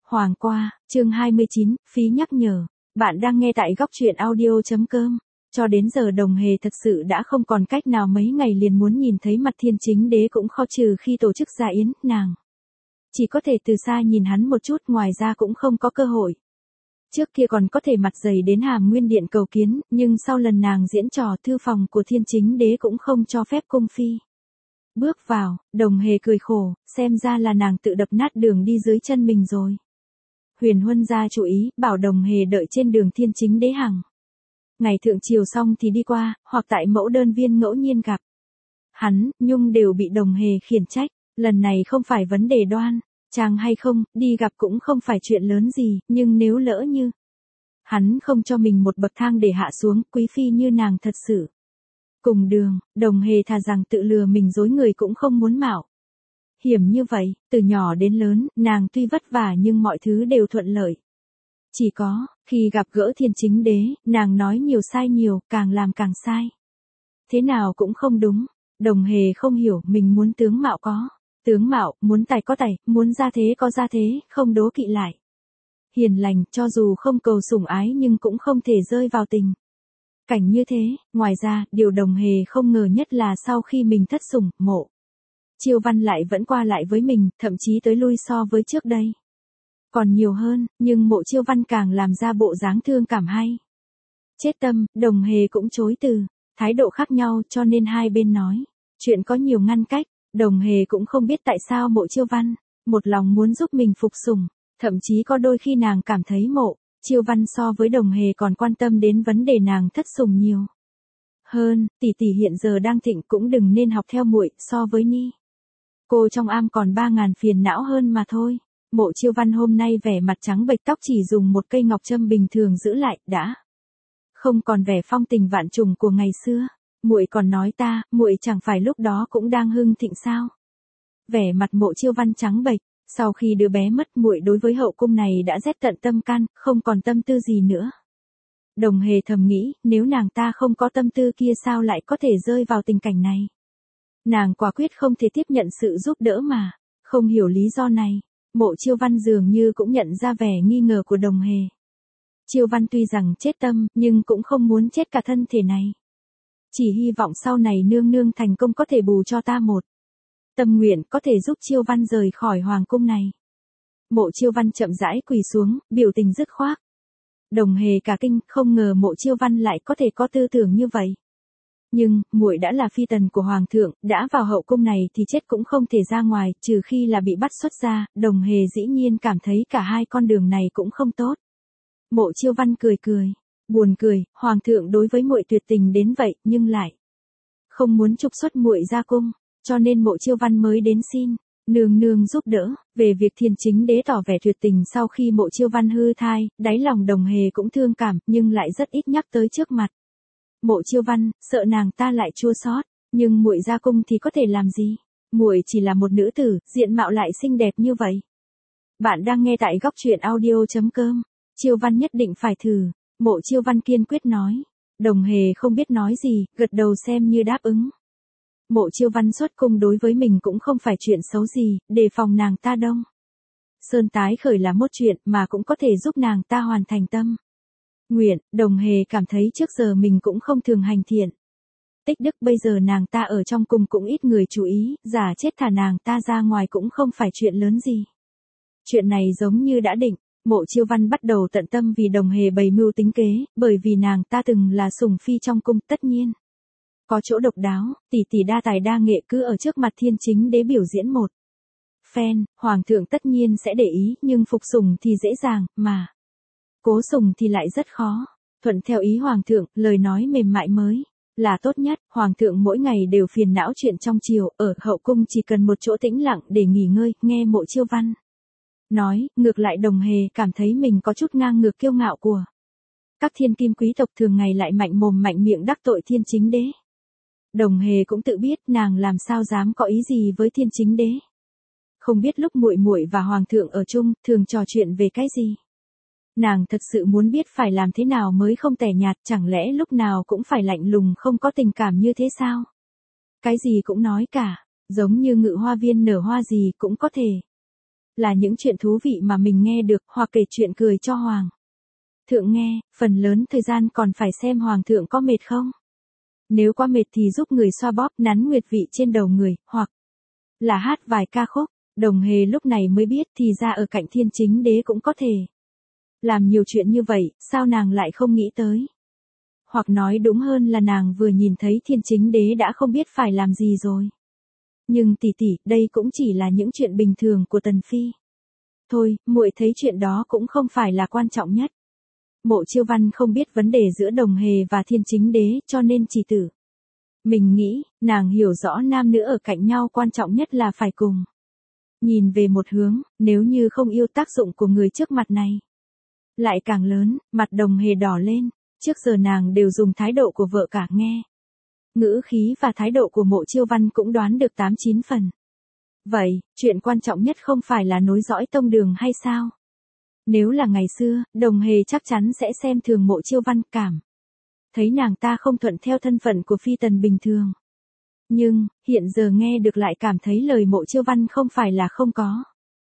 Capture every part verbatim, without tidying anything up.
Hoàng qua, chương hai mươi chín, phí nhắc nhở. Bạn đang nghe tại góc truyện audio chấm com. Cho đến giờ Đồng Hề thật sự đã không còn cách nào, mấy ngày liền muốn nhìn thấy mặt Thiên Chính Đế cũng khó, trừ khi tổ chức gia yến, nàng chỉ có thể từ xa nhìn hắn một chút, ngoài ra cũng không có cơ hội. Trước kia còn có thể mặt dày đến Hàm Nguyên Điện cầu kiến, nhưng sau lần nàng diễn trò, thư phòng của Thiên Chính Đế cũng không cho phép cung phi bước vào. Đồng Hề cười khổ, xem ra là nàng tự đập nát đường đi dưới chân mình rồi. Huyền Huân gia chú ý, bảo Đồng Hề đợi trên đường Thiên Chính Đế hằng ngày thượng triều xong thì đi qua, hoặc tại Mẫu Đơn Viên ngẫu nhiên gặp hắn, Nhung đều bị Đồng Hề khiển trách. Lần này không phải vấn đề đoan trang hay không, đi gặp cũng không phải chuyện lớn gì, nhưng nếu lỡ như hắn không cho mình một bậc thang để hạ xuống, quý phi như nàng thật sự cùng đường, Đồng Hề thà rằng tự lừa mình dối người cũng không muốn mạo hiểm như vậy. Từ nhỏ đến lớn, nàng tuy vất vả nhưng mọi thứ đều thuận lợi. Chỉ có, khi gặp gỡ Thiên Chính Đế, nàng nói nhiều sai nhiều, càng làm càng sai. Thế nào cũng không đúng. Đồng Hề không hiểu, mình muốn tướng mạo có tướng mạo, muốn tài có tài, muốn gia thế có gia thế, không đố kỵ lại hiền lành, cho dù không cầu sủng ái nhưng cũng không thể rơi vào tình cảnh như thế. Ngoài ra, điều Đồng Hề không ngờ nhất là sau khi mình thất sủng, Mộ Chiêu Văn lại vẫn qua lại với mình, thậm chí tới lui so với trước đây còn nhiều hơn, nhưng Mộ Chiêu Văn càng làm ra bộ dáng thương cảm hay chết tâm. Đồng Hề cũng chối từ, thái độ khác nhau cho nên hai bên nói chuyện có nhiều ngăn cách. Đồng Hề cũng không biết tại sao Mộ Chiêu Văn một lòng muốn giúp mình phục sủng, thậm chí có đôi khi nàng cảm thấy Mộ Chiêu Văn so với Đồng Hề còn quan tâm đến vấn đề nàng thất sủng nhiều hơn. Tỷ tỷ hiện giờ đang thịnh, cũng đừng nên học theo muội, so với Ni cô trong am còn ba ngàn phiền não hơn mà thôi. Mộ Chiêu Văn hôm nay vẻ mặt trắng bệch, tóc chỉ dùng một cây ngọc châm bình thường giữ lại, đã không còn vẻ phong tình vạn trùng của ngày xưa. Muội còn nói ta, muội chẳng phải lúc đó cũng đang hưng thịnh sao? Vẻ mặt Mộ Chiêu Văn trắng bệch, sau khi đứa bé mất, muội đối với hậu cung này đã rét tận tâm can, không còn tâm tư gì nữa. Đồng Hề thầm nghĩ, nếu nàng ta không có tâm tư kia sao lại có thể rơi vào tình cảnh này? Nàng quả quyết không thể tiếp nhận sự giúp đỡ mà, không hiểu lý do này. Mộ Chiêu Văn dường như cũng nhận ra vẻ nghi ngờ của Đồng Hề. Chiêu Văn tuy rằng chết tâm, nhưng cũng không muốn chết cả thân thể này. Chỉ hy vọng sau này nương nương thành công có thể bù cho ta một tâm nguyện, có thể giúp Chiêu Văn rời khỏi hoàng cung này. Mộ Chiêu Văn chậm rãi quỳ xuống, biểu tình dứt khoát. Đồng Hề cả kinh, không ngờ Mộ Chiêu Văn lại có thể có tư tưởng như vậy. Nhưng, muội đã là phi tần của hoàng thượng, đã vào hậu cung này thì chết cũng không thể ra ngoài, trừ khi là bị bắt xuất gia. Đồng Hề dĩ nhiên cảm thấy cả hai con đường này cũng không tốt. Mộ Chiêu Văn cười cười, buồn cười, hoàng thượng đối với muội tuyệt tình đến vậy, nhưng lại không muốn trục xuất muội ra cung, cho nên Mộ Chiêu Văn mới đến xin nương nương giúp đỡ. Về việc Thiên Chính Đế tỏ vẻ tuyệt tình sau khi Mộ Chiêu Văn hư thai, đáy lòng Đồng Hề cũng thương cảm, nhưng lại rất ít nhắc tới trước mặt Mộ Chiêu Văn, sợ nàng ta lại chua xót. Nhưng muội ra cung thì có thể làm gì? Muội chỉ là một nữ tử, diện mạo lại xinh đẹp như vậy. Bạn đang nghe tại góc truyện audio chấm com. Chiêu Văn nhất định phải thử. Mộ Chiêu Văn kiên quyết nói. Đồng Hề không biết nói gì, gật đầu xem như đáp ứng. Mộ Chiêu Văn xuất cung đối với mình cũng không phải chuyện xấu gì, đề phòng nàng ta đông sơn tái khởi là một chuyện, mà cũng có thể giúp nàng ta hoàn thành tâm nguyện. Đồng Hề cảm thấy trước giờ mình cũng không thường hành thiện tích đức, bây giờ nàng ta ở trong cung cũng ít người chú ý, giả chết thả nàng ta ra ngoài cũng không phải chuyện lớn gì. Chuyện này giống như đã định. Mộ Chiêu Văn bắt đầu tận tâm vì Đồng Hề bày mưu tính kế, bởi vì nàng ta từng là sủng phi trong cung, tất nhiên có chỗ độc đáo. Tỷ tỷ đa tài đa nghệ cứ ở trước mặt Thiên Chính Đế biểu diễn một phen, hoàng thượng tất nhiên sẽ để ý, nhưng phục sủng thì dễ dàng, mà cố sủng thì lại rất khó. Thuận theo ý hoàng thượng, lời nói mềm mại mới là tốt nhất. Hoàng thượng mỗi ngày đều phiền não chuyện trong triều, ở hậu cung chỉ cần một chỗ tĩnh lặng để nghỉ ngơi. Nghe Mộ Chiêu Văn nói, ngược lại Đồng Hề cảm thấy mình có chút ngang ngược kiêu ngạo của các thiên kim quý tộc, thường ngày lại mạnh mồm mạnh miệng đắc tội Thiên Chính Đế. Đồng Hề cũng tự biết nàng làm sao dám có ý gì với Thiên Chính Đế. Không biết lúc muội muội và hoàng thượng ở chung, thường trò chuyện về cái gì. Nàng thật sự muốn biết phải làm thế nào mới không tẻ nhạt, chẳng lẽ lúc nào cũng phải lạnh lùng không có tình cảm như thế sao? Cái gì cũng nói cả, giống như Ngự Hoa Viên nở hoa gì cũng có thể Là những chuyện thú vị mà mình nghe được hoặc kể chuyện cười cho Hoàng thượng nghe, phần lớn thời gian còn phải xem Hoàng thượng có mệt không. Nếu quá mệt thì giúp người xoa bóp nắn nguyệt vị trên đầu người, hoặc là hát vài ca khúc. Đồng Hề lúc này mới biết thì ra ở cạnh Thiên Chính Đế cũng có thể làm nhiều chuyện như vậy, sao nàng lại không nghĩ tới. Hoặc nói đúng hơn là nàng vừa nhìn thấy Thiên Chính Đế đã không biết phải làm gì rồi. Nhưng tỷ tỷ, đây cũng chỉ là những chuyện bình thường của Tần Phi. Thôi, muội thấy chuyện đó cũng không phải là quan trọng nhất. Mộ Chiêu Văn không biết vấn đề giữa Đồng Hề và Thiên Chính Đế cho nên chỉ tử. Mình nghĩ, nàng hiểu rõ nam nữ ở cạnh nhau quan trọng nhất là phải cùng nhìn về một hướng, nếu như không yêu tác dụng của người trước mặt này. Lại càng lớn, mặt Đồng Hề đỏ lên, trước giờ nàng đều dùng thái độ của vợ cả nghe. Ngữ khí và thái độ của Mộ Chiêu Văn cũng đoán được tám chín phần. Vậy, chuyện quan trọng nhất không phải là nối dõi tông đường hay sao? Nếu là ngày xưa, Đồng Hề chắc chắn sẽ xem thường Mộ Chiêu Văn, cảm thấy nàng ta không thuận theo thân phận của phi tần bình thường. Nhưng, hiện giờ nghe được lại cảm thấy lời Mộ Chiêu Văn không phải là không có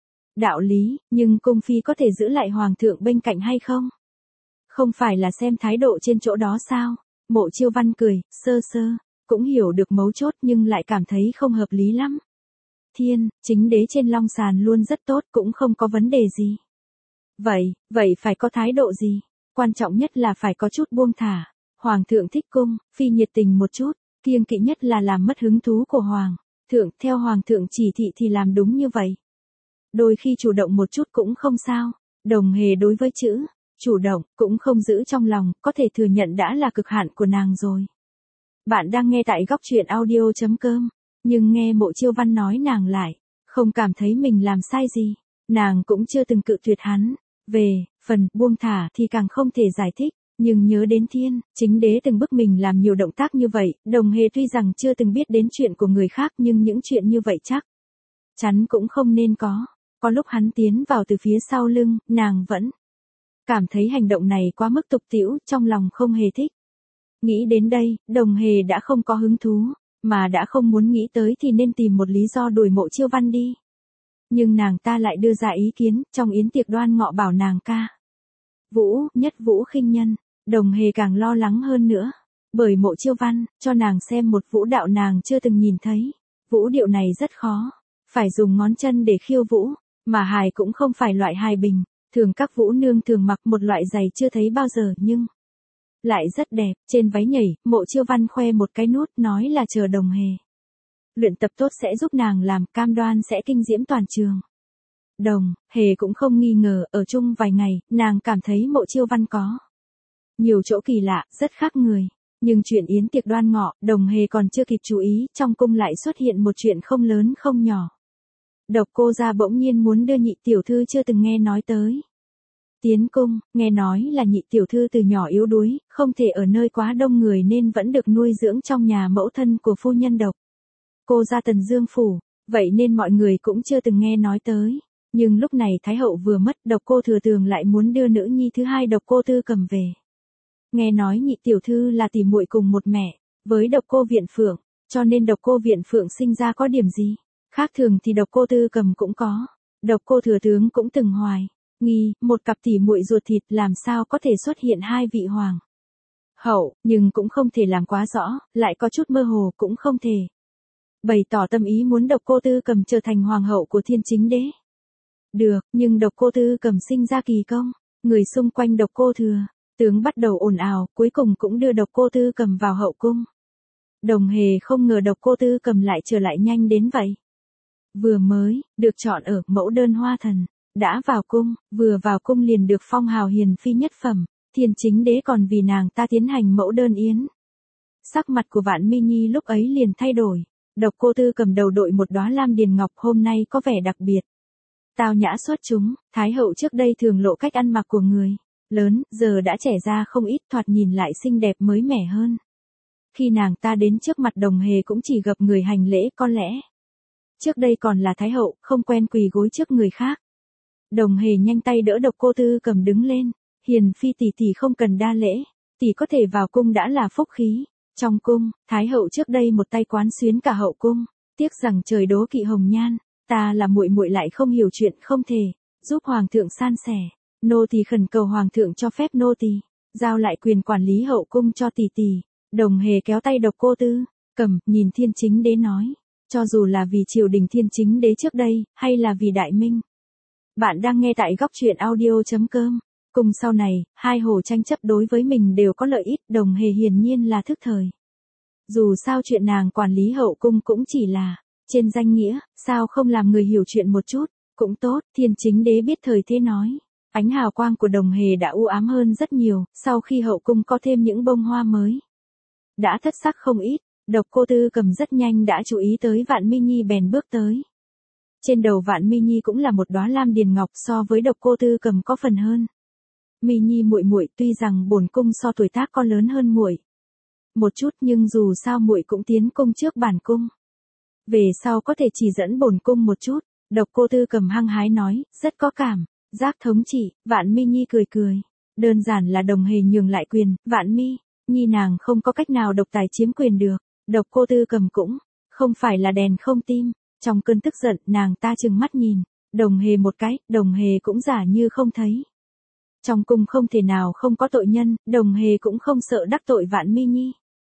đạo lý, nhưng cung phi có thể giữ lại hoàng thượng bên cạnh hay không? Không phải là xem thái độ trên chỗ đó sao? Mộ Chiêu Văn cười, sơ sơ, cũng hiểu được mấu chốt nhưng lại cảm thấy không hợp lý lắm. Thiên, Chính Đế trên long sàn luôn rất tốt, cũng không có vấn đề gì. Vậy, vậy phải có thái độ gì? Quan trọng nhất là phải có chút buông thả. Hoàng thượng thích cung, phi nhiệt tình một chút, kiêng kỵ nhất là làm mất hứng thú của hoàng thượng, theo hoàng thượng chỉ thị thì làm đúng như vậy. Đôi khi chủ động một chút cũng không sao. Đồng Hề đối với chữ chủ động cũng không giữ trong lòng, có thể thừa nhận đã là cực hạn của nàng rồi. Bạn đang nghe tại góc truyện audio chấm com, nhưng nghe Mộ Chiêu Văn nói nàng lại không cảm thấy mình làm sai gì. Nàng cũng chưa từng cự tuyệt hắn. Về phần buông thả thì càng không thể giải thích, nhưng nhớ đến Thiên Chính Đế từng bức mình làm nhiều động tác như vậy, Đồng Hề tuy rằng chưa từng biết đến chuyện của người khác nhưng những chuyện như vậy chắc chắn cũng không nên có. Có lúc hắn tiến vào từ phía sau lưng, nàng vẫn cảm thấy hành động này quá mức tục tĩu, trong lòng không hề thích. Nghĩ đến đây, Đồng Hề đã không có hứng thú, mà đã không muốn nghĩ tới thì nên tìm một lý do đuổi Mộ Chiêu Văn đi. Nhưng nàng ta lại đưa ra ý kiến, trong yến tiệc Đoan Ngọ bảo nàng ca vũ, nhất vũ khinh nhân. Đồng Hề càng lo lắng hơn nữa, bởi Mộ Chiêu Văn cho nàng xem một vũ đạo nàng chưa từng nhìn thấy. Vũ điệu này rất khó, phải dùng ngón chân để khiêu vũ, mà hài cũng không phải loại hài bình, thường các vũ nương thường mặc một loại giày chưa thấy bao giờ nhưng lại rất đẹp. Trên váy nhảy, Mộ Chiêu Văn khoe một cái nút, nói là chờ Đồng Hề luyện tập tốt sẽ giúp nàng làm, cam đoan sẽ kinh diễm toàn trường. Đồng Hề cũng không nghi ngờ, ở chung vài ngày, nàng cảm thấy Mộ Chiêu Văn có nhiều chỗ kỳ lạ, rất khác người. Nhưng chuyện yến tiệc Đoan Ngọ, Đồng Hề còn chưa kịp chú ý, trong cung lại xuất hiện một chuyện không lớn không nhỏ. Độc Cô gia bỗng nhiên muốn đưa nhị tiểu thư chưa từng nghe nói tới tiến cung, nghe nói là nhị tiểu thư từ nhỏ yếu đuối, không thể ở nơi quá đông người nên vẫn được nuôi dưỡng trong nhà mẫu thân của phu nhân Độc Cô gia Tần Dương phủ, vậy nên mọi người cũng chưa từng nghe nói tới. Nhưng lúc này Thái hậu vừa mất, Độc Cô Thừa Tường lại muốn đưa nữ nhi thứ hai Độc Cô Tư Cầm về. Nghe nói nhị tiểu thư là tỷ muội cùng một mẹ với Độc Cô Viện Phượng, cho nên Độc Cô Viện Phượng sinh ra có điểm gì khác thường thì Độc Cô Tư Cầm cũng có. Độc Cô Thừa Tướng cũng từng hoài nghi, một cặp tỷ muội ruột thịt làm sao có thể xuất hiện hai vị hoàng hậu, nhưng cũng không thể làm quá rõ, lại có chút mơ hồ cũng không thể bày tỏ tâm ý muốn Độc Cô Tư Cầm trở thành hoàng hậu của Thiên Chính Đế. Được, nhưng Độc Cô Tư Cầm sinh ra kỳ công, người xung quanh Độc Cô Thừa Tướng bắt đầu ồn ào, cuối cùng cũng đưa Độc Cô Tư Cầm vào hậu cung. Đồng Hề không ngờ Độc Cô Tư Cầm lại trở lại nhanh đến vậy. Vừa mới được chọn ở mẫu đơn hoa thần, đã vào cung, vừa vào cung liền được phong hào hiền phi nhất phẩm, Thiên Chính Đế còn vì nàng ta tiến hành mẫu đơn yến. Sắc mặt của Vạn Mi Nhi lúc ấy liền thay đổi. Độc Cô Tư Cầm đầu đội một đóa lam điền ngọc hôm nay có vẻ đặc biệt tao nhã xuất chúng. Thái hậu trước đây thường lộ cách ăn mặc của người lớn, giờ đã trẻ ra không ít, thoạt nhìn lại xinh đẹp mới mẻ hơn. Khi nàng ta đến trước mặt Đồng Hề cũng chỉ gặp người hành lễ, có lẽ trước đây còn là Thái hậu, không quen quỳ gối trước người khác. Đồng Hề nhanh tay đỡ Độc Cô Tư Cầm đứng lên. Hiền phi tỷ tỷ không cần đa lễ, tỷ có thể vào cung đã là phúc khí. Trong cung, Thái hậu trước đây một tay quán xuyến cả hậu cung, tiếc rằng trời đố kỵ hồng nhan, ta là muội muội lại không hiểu chuyện, không thể giúp hoàng thượng san sẻ. Nô tỳ khẩn cầu hoàng thượng cho phép nô tỳ giao lại quyền quản lý hậu cung cho tỷ tỷ. Đồng Hề kéo tay Độc Cô Tư Cầm, nhìn Thiên Chính Đế nói, cho dù là vì triều đình Thiên Chính Đế trước đây, hay là vì Đại Minh. Bạn đang nghe tại góc truyện audio chấm com. Cùng sau này, hai hồ tranh chấp đối với mình đều có lợi ích, Đồng Hề hiển nhiên là thức thời. Dù sao chuyện nàng quản lý hậu cung cũng chỉ là trên danh nghĩa, sao không làm người hiểu chuyện một chút, cũng tốt. Thiên Chính Đế biết thời thế nói. Ánh hào quang của Đồng Hề đã u ám hơn rất nhiều, sau khi hậu cung có thêm những bông hoa mới. Đã thất sắc không ít, Độc Cô Tư Cầm rất nhanh đã chú ý tới Vạn Mi Nhi bèn bước tới. Trên đầu Vạn Mi Nhi cũng là một đóa lam điền ngọc, so với Độc Cô Tư Cầm có phần hơn. Mi Nhi muội muội, tuy rằng bổn cung so tuổi tác con lớn hơn muội một chút, nhưng dù sao muội cũng tiến cung trước bản cung. Về sau có thể chỉ dẫn bổn cung một chút. Độc Cô Tư Cầm hăng hái nói, rất có cảm giác thống trị. Vạn Mi Nhi cười cười, đơn giản là Đồng Hề nhường lại quyền. Vạn Mi Nhi nàng không có cách nào độc tài chiếm quyền được. Độc Cô Tư Cầm cũng không phải là đèn không tim, trong cơn tức giận nàng ta trừng mắt nhìn Đồng Hề một cái, Đồng Hề cũng giả như không thấy. Trong cung không thể nào không có tội nhân, Đồng Hề cũng không sợ đắc tội Vạn Mi Nhi.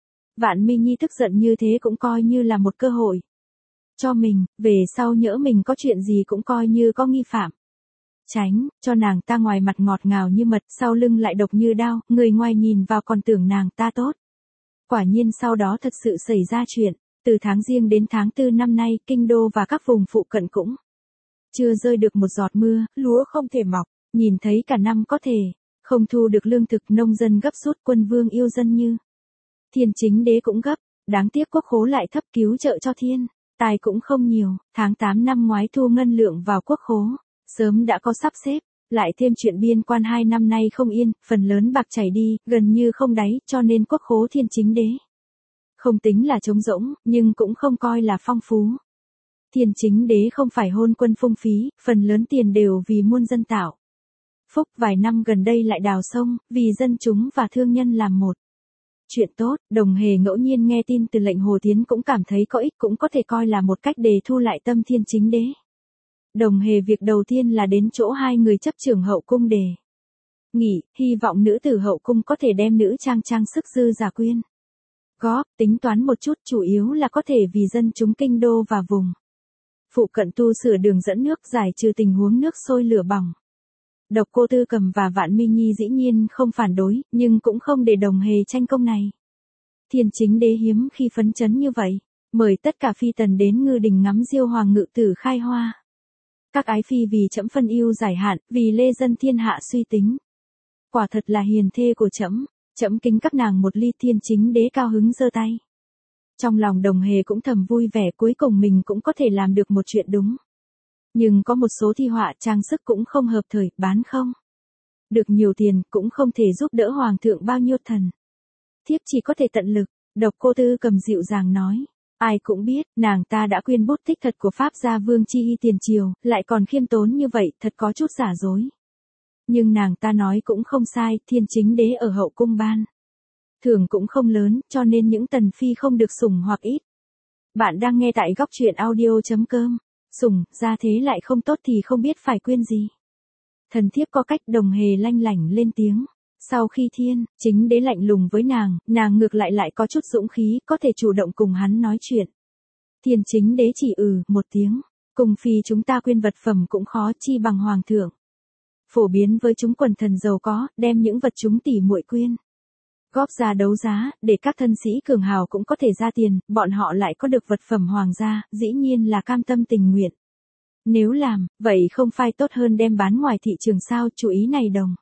Vạn Mi Nhi tức giận như thế cũng coi như là một cơ hội cho mình, về sau nhỡ mình có chuyện gì cũng coi như có nghi phạm. Tránh cho nàng ta ngoài mặt ngọt ngào như mật, sau lưng lại độc như đao, người ngoài nhìn vào còn tưởng nàng ta tốt. Quả nhiên sau đó thật sự xảy ra chuyện, từ tháng Giêng đến tháng Tư năm nay, kinh đô và các vùng phụ cận cũng chưa rơi được một giọt mưa, lúa không thể mọc, nhìn thấy cả năm có thể không thu được lương thực, nông dân gấp rút, quân vương yêu dân như Thiên Chính Đế cũng gấp, đáng tiếc quốc khố lại thấp, cứu trợ cho thiên tài cũng không nhiều. Tháng tám năm ngoái thu ngân lượng vào quốc khố sớm đã có sắp xếp, lại thêm chuyện biên quan hai năm nay không yên, phần lớn bạc chảy đi, gần như không đáy, cho nên quốc khố Thiên Chính Đế không tính là trống rỗng, nhưng cũng không coi là phong phú. Thiên Chính Đế không phải hôn quân phung phí, phần lớn tiền đều vì muôn dân tạo phúc, vài năm gần đây lại đào sông, vì dân chúng và thương nhân làm một chuyện tốt. Đồng Hề ngẫu nhiên nghe tin từ lệnh Hồ Tiến cũng cảm thấy có ích, cũng có thể coi là một cách để thu lại tâm Thiên Chính Đế. Đồng Hề việc đầu tiên là đến chỗ hai người chấp trưởng hậu cung để nghỉ, hy vọng nữ tử hậu cung có thể đem nữ trang trang sức dư giả quyên góp, tính toán một chút, chủ yếu là có thể vì dân chúng kinh đô và vùng phụ cận tu sửa đường dẫn nước, giải trừ tình huống nước sôi lửa bỏng. Độc Cô Tư Cầm và Vạn Mi Nhi dĩ nhiên không phản đối, nhưng cũng không để Đồng Hề tranh công này. Thiên Chính Đế hiếm khi phấn chấn như vậy, mời tất cả phi tần đến ngư đình ngắm diêu hoàng ngự tử khai hoa. Các ái phi vì trẫm phân ưu giải hạn, vì lê dân thiên hạ suy tính. Quả thật là hiền thê của trẫm, trẫm kính các nàng một ly. Thiên Chính Đế cao hứng giơ tay. Trong lòng Đồng Hề cũng thầm vui vẻ, cuối cùng mình cũng có thể làm được một chuyện đúng. Nhưng có một số thi họa trang sức cũng không hợp thời, bán không được nhiều tiền, cũng không thể giúp đỡ hoàng thượng bao nhiêu, thần thiếp chỉ có thể tận lực. Độc Cô Tư Cầm dịu dàng nói. Ai cũng biết, nàng ta đã quyên bút tích thật của Pháp gia Vương Chi Hy tiền triều, lại còn khiêm tốn như vậy, thật có chút giả dối. Nhưng nàng ta nói cũng không sai, Thiên Chính Đế ở hậu cung ban thưởng cũng không lớn, cho nên những tần phi không được sủng hoặc ít. Bạn đang nghe tại góc truyện audio chấm com. Sủng, ra thế lại không tốt thì không biết phải quyên gì. Thần thiếp có cách. Đồng Hề lanh lảnh lên tiếng. Sau khi Thiên Chính Đế lạnh lùng với nàng, nàng ngược lại lại có chút dũng khí, có thể chủ động cùng hắn nói chuyện. Thiên Chính Đế chỉ ừ một tiếng. Cùng phi chúng ta quyên vật phẩm cũng khó, chi bằng hoàng thượng phổ biến với chúng quần thần giàu có, đem những vật chúng tỉ muội quyên góp ra đấu giá, để các thân sĩ cường hào cũng có thể ra tiền, bọn họ lại có được vật phẩm hoàng gia, dĩ nhiên là cam tâm tình nguyện. Nếu làm, vậy không phải tốt hơn đem bán ngoài thị trường sao? Chủ ý này Đồng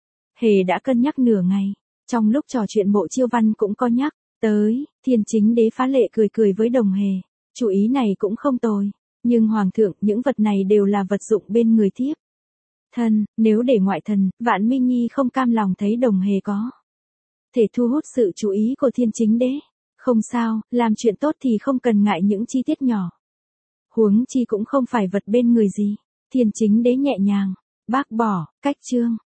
Hề đã cân nhắc nửa ngày, trong lúc trò chuyện Mộ Chiêu Văn cũng có nhắc tới. Thiên Chính Đế phá lệ cười cười với Đồng Hề, chủ ý này cũng không tồi, nhưng hoàng thượng, những vật này đều là vật dụng bên người thiếp thân, nếu để ngoại thần, Vạn Mi Nhi không cam lòng thấy Đồng Hề có thể thu hút sự chú ý của Thiên Chính Đế. Không sao, làm chuyện tốt thì không cần ngại những chi tiết nhỏ. Huống chi cũng không phải vật bên người gì. Thiên Chính Đế nhẹ nhàng bác bỏ. Cách chương